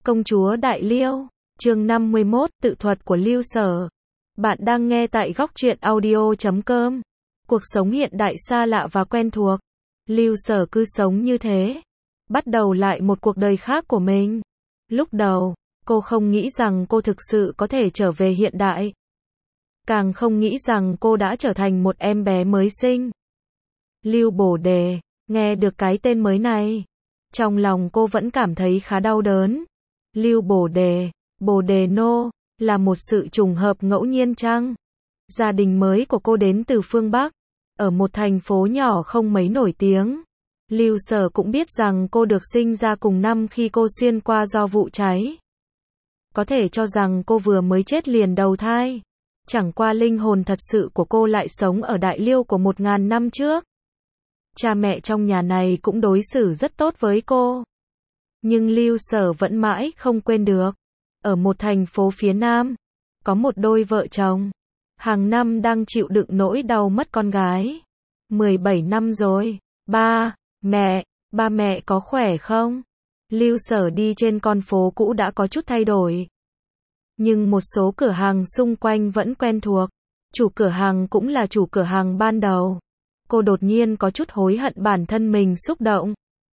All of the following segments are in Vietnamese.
Công chúa Đại Liêu, chương 51, tự thuật của Lưu Sở. Bạn đang nghe tại góc truyện audio.com. Cuộc sống hiện đại xa lạ và quen thuộc. Lưu Sở cứ sống như thế, bắt đầu lại một cuộc đời khác của mình. Lúc đầu, cô không nghĩ rằng cô thực sự có thể trở về hiện đại. Càng không nghĩ rằng cô đã trở thành một em bé mới sinh. Lưu Bồ Đề, nghe được cái tên mới này, trong lòng cô vẫn cảm thấy khá đau đớn. Lưu Bồ Đề, Bồ Đề Nô, là một sự trùng hợp ngẫu nhiên chăng? Gia đình mới của cô đến từ phương Bắc, ở một thành phố nhỏ không mấy nổi tiếng. Lưu Sở cũng biết rằng cô được sinh ra cùng năm khi cô xuyên qua do vụ cháy. Có thể cho rằng cô vừa mới chết liền đầu thai. Chẳng qua linh hồn thật sự của cô lại sống ở Đại Liêu của 1000 năm trước. Cha mẹ trong nhà này cũng đối xử rất tốt với cô. Nhưng Lưu Sở vẫn mãi không quên được. Ở một thành phố phía Nam, có một đôi vợ chồng. Hàng năm đang chịu đựng nỗi đau mất con gái. 17 năm rồi. Ba mẹ có khỏe không? Lưu Sở đi trên con phố cũ đã có chút thay đổi. Nhưng một số cửa hàng xung quanh vẫn quen thuộc. Chủ cửa hàng cũng là chủ cửa hàng ban đầu. Cô đột nhiên có chút hối hận bản thân mình xúc động.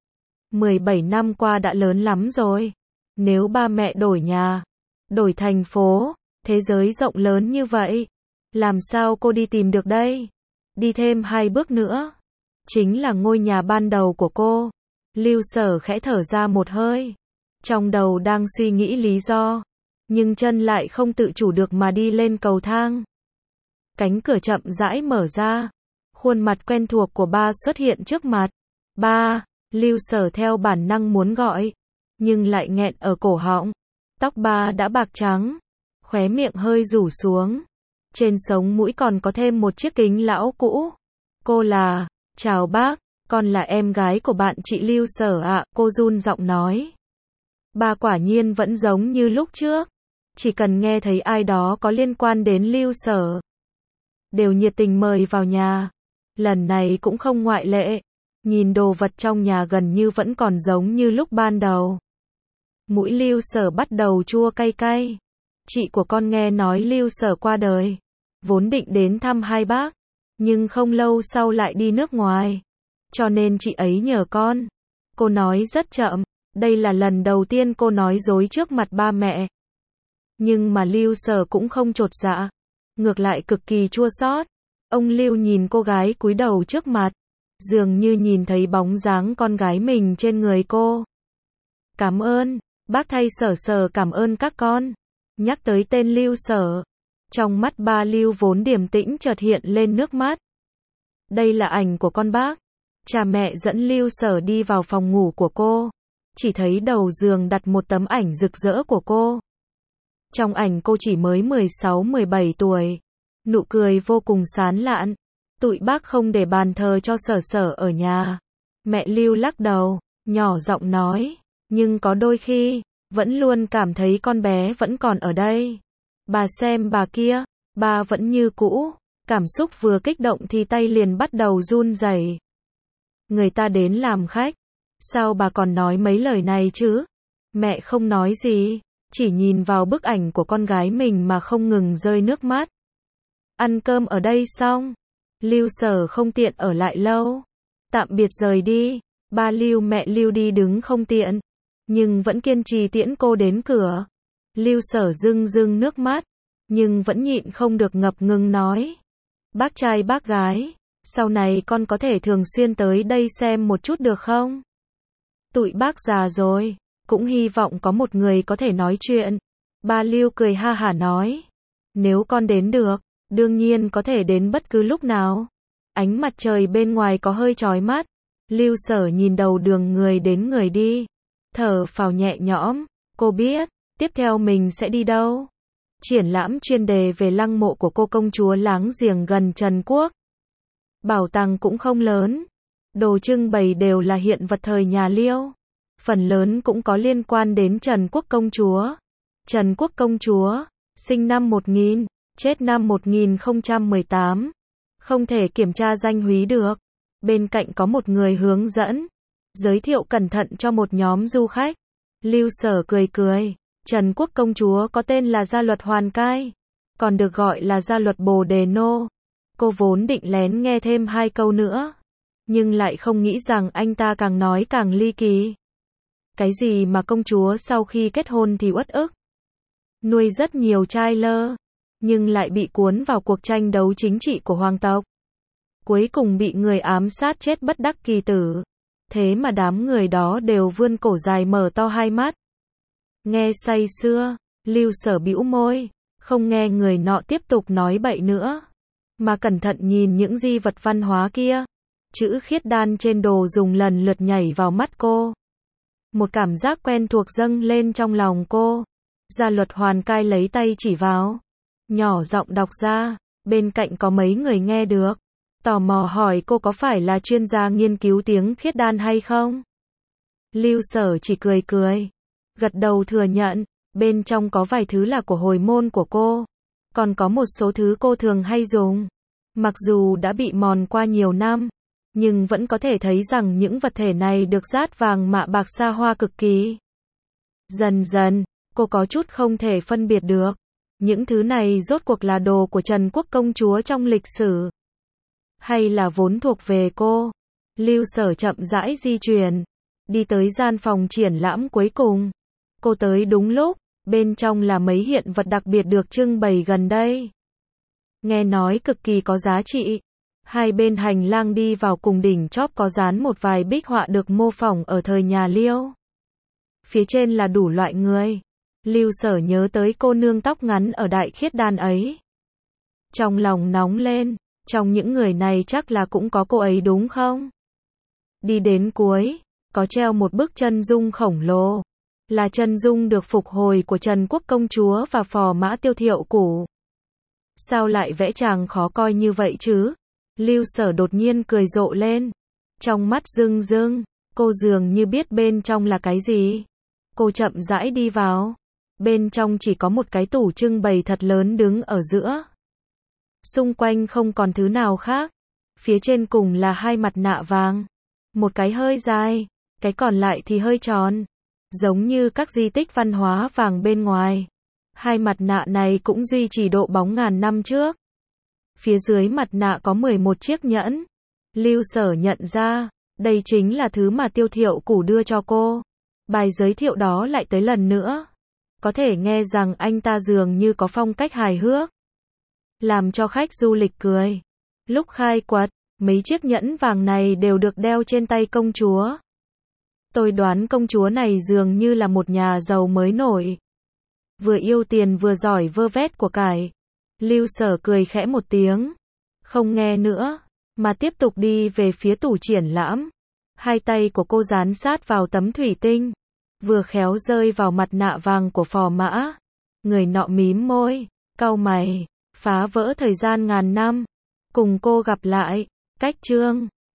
17 năm qua đã lớn lắm rồi. Nếu ba mẹ đổi nhà, đổi thành phố, thế giới rộng lớn như vậy, làm sao cô đi tìm được đây? Đi thêm 2 bước nữa, chính là ngôi nhà ban đầu của cô. Lưu Sở khẽ thở ra một hơi. Trong đầu đang suy nghĩ lý do, nhưng chân lại không tự chủ được mà đi lên cầu thang. Cánh cửa chậm rãi mở ra. Khuôn mặt quen thuộc của ba xuất hiện trước mặt. Ba, Lưu Sở theo bản năng muốn gọi, nhưng lại nghẹn ở cổ họng. Tóc ba đã bạc trắng, khóe miệng hơi rủ xuống. Trên sống mũi còn có thêm một chiếc kính lão cũ. Cô là, chào bác, con là em gái của bạn chị Lưu Sở ạ, cô run giọng nói. Ba quả nhiên vẫn giống như lúc trước. Chỉ cần nghe thấy ai đó có liên quan đến Lưu Sở, đều nhiệt tình mời vào nhà. Lần này cũng không ngoại lệ. Nhìn đồ vật trong nhà gần như vẫn còn giống như lúc ban đầu. Mũi Lưu Sở bắt đầu chua cay cay. Chị của con nghe nói Lưu Sở qua đời, vốn định đến thăm hai bác, nhưng không lâu sau lại đi nước ngoài. Cho nên chị ấy nhờ con. Cô nói rất chậm. Đây là lần đầu tiên cô nói dối trước mặt ba mẹ. Nhưng mà Lưu Sở cũng không chột dạ, ngược lại cực kỳ chua xót. Ông Lưu nhìn cô gái cúi đầu trước mặt, dường như nhìn thấy bóng dáng con gái mình trên người cô. Cảm ơn, bác thay Sở cảm ơn các con. Nhắc tới tên Lưu Sở, trong mắt ba Lưu vốn điềm tĩnh chợt hiện lên nước mắt. Đây là ảnh của con bác. Cha mẹ dẫn Lưu Sở đi vào phòng ngủ của cô, chỉ thấy đầu giường đặt một tấm ảnh rực rỡ của cô. Trong ảnh cô chỉ mới 16-17 tuổi. Nụ cười vô cùng sán lạn. Tụi bác không để bàn thờ cho Sở ở nhà. Mẹ Lưu lắc đầu, nhỏ giọng nói. Nhưng có đôi khi, vẫn luôn cảm thấy con bé vẫn còn ở đây. Bà xem bà kia, bà vẫn như cũ. Cảm xúc vừa kích động thì tay liền bắt đầu run rẩy. Người ta đến làm khách. Sao bà còn nói mấy lời này chứ? Mẹ không nói gì, chỉ nhìn vào bức ảnh của con gái mình mà không ngừng rơi nước mắt. Ăn cơm ở đây xong, Lưu Sở không tiện ở lại lâu. Tạm biệt rời đi. Ba Lưu mẹ Lưu đi đứng không tiện, nhưng vẫn kiên trì tiễn cô đến cửa. Lưu Sở rưng nước mắt, nhưng vẫn nhịn không được ngập ngừng nói. Bác trai bác gái, sau này con có thể thường xuyên tới đây xem một chút được không? Tụi bác già rồi, cũng hy vọng có một người có thể nói chuyện. Ba Lưu cười ha hả nói. Nếu con đến được, đương nhiên có thể đến bất cứ lúc nào. Ánh mặt trời bên ngoài có hơi chói mắt. Lưu Sở nhìn đầu đường người đến người đi, thở phào nhẹ nhõm. Cô biết, tiếp theo mình sẽ đi đâu? Triển lãm chuyên đề về lăng mộ của cô công chúa láng giềng gần Trần Quốc. Bảo tàng cũng không lớn. Đồ trưng bày đều là hiện vật thời nhà Liêu. Phần lớn cũng có liên quan đến Trần Quốc công chúa. Trần Quốc công chúa, sinh năm 1000, chết năm 1018. Không thể kiểm tra danh húy được. Bên cạnh có một người hướng dẫn, giới thiệu cẩn thận cho một nhóm du khách. Lưu Sở cười cười. Trần Quốc công chúa có tên là Gia Luật Hoàn Cai, còn được gọi là Gia Luật Bồ Đề Nô. Cô vốn định lén nghe thêm 2 câu nữa, nhưng lại không nghĩ rằng anh ta càng nói càng ly kỳ. Cái gì mà công chúa sau khi kết hôn thì uất ức, nuôi rất nhiều trai lơ, nhưng lại bị cuốn vào cuộc tranh đấu chính trị của hoàng tộc. Cuối cùng bị người ám sát chết bất đắc kỳ tử. Thế mà đám người đó đều vươn cổ dài mở to hai mắt. Nghe say sưa, Lưu Sở bĩu môi, không nghe người nọ tiếp tục nói bậy nữa, mà cẩn thận nhìn những di vật văn hóa kia. Chữ khiết đan trên đồ dùng lần lượt nhảy vào mắt cô. Một cảm giác quen thuộc dâng lên trong lòng cô. Gia Luật Hoàn Cai lấy tay chỉ vào, nhỏ giọng đọc ra, bên cạnh có mấy người nghe được. Tò mò hỏi cô có phải là chuyên gia nghiên cứu tiếng khiết đan hay không? Lưu Sở chỉ cười cười, gật đầu thừa nhận, bên trong có vài thứ là của hồi môn của cô, còn có một số thứ cô thường hay dùng. Mặc dù đã bị mòn qua nhiều năm, nhưng vẫn có thể thấy rằng những vật thể này được dát vàng mạ bạc xa hoa cực kỳ. Dần dần, cô có chút không thể phân biệt được, những thứ này rốt cuộc là đồ của Trần Quốc công chúa trong lịch sử, hay là vốn thuộc về cô. Lưu Sở chậm rãi di chuyển, đi tới gian phòng triển lãm cuối cùng. Cô tới đúng lúc, bên trong là mấy hiện vật đặc biệt được trưng bày gần đây. Nghe nói cực kỳ có giá trị. Hai bên hành lang đi vào cùng đỉnh chóp có dán một vài bích họa được mô phỏng ở thời nhà Liêu. Phía trên là đủ loại người. Lưu Sở nhớ tới cô nương tóc ngắn ở Đại Khiết Đan ấy. Trong lòng nóng lên, trong những người này chắc là cũng có cô ấy đúng không? Đi đến cuối, có treo một bức chân dung khổng lồ. Là chân dung được phục hồi của Trần Quốc công chúa và phò mã Tiêu Thiệu Củ. Sao lại vẽ chàng khó coi như vậy chứ? Lưu Sở đột nhiên cười rộ lên. Trong mắt rưng rưng, cô dường như biết bên trong là cái gì. Cô chậm rãi đi vào. Bên trong chỉ có một cái tủ trưng bày thật lớn đứng ở giữa. Xung quanh không còn thứ nào khác. Phía trên cùng là 2 mặt nạ vàng. Một cái hơi dài, cái còn lại thì hơi tròn. Giống như các di tích văn hóa vàng bên ngoài. 2 mặt nạ này cũng duy trì độ bóng ngàn năm trước. Phía dưới mặt nạ có 11 chiếc nhẫn. Lưu Sở nhận ra, đây chính là thứ mà Tiêu Thiệu Củ đưa cho cô. Bài giới thiệu đó lại tới lần nữa. Có thể nghe rằng anh ta dường như có phong cách hài hước, làm cho khách du lịch cười. Lúc khai quật, mấy chiếc nhẫn vàng này đều được đeo trên tay công chúa. Tôi đoán công chúa này dường như là một nhà giàu mới nổi. Vừa yêu tiền vừa giỏi vơ vét của cải. Lưu Sở cười khẽ một tiếng. Không nghe nữa, mà tiếp tục đi về phía tủ triển lãm. Hai tay của cô dán sát vào tấm thủy tinh. Vừa khéo rơi vào mặt nạ vàng của phò mã. Người nọ mím môi, cau mày, phá vỡ thời gian ngàn năm. Cùng cô gặp lại, cách chương.